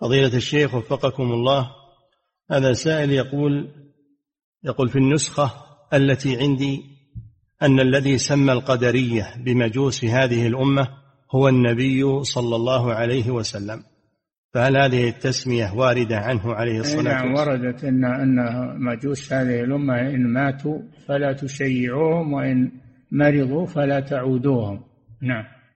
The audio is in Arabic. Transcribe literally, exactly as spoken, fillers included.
فضيلة الشيخ وفقكم الله، هذا سائل يقول يقول في النسخة التي عندي أن الذي سمى القدرية بمجوس هذه الأمة هو النبي صلى الله عليه وسلم، فهل هذه التسمية واردة عنه عليه الصلاة والسلام؟ نعم، وردت أن أن مجوس هذه الأمة إن ماتوا فلا تشيعوهم، وإن مرضوا فلا تعودوهم. نعم.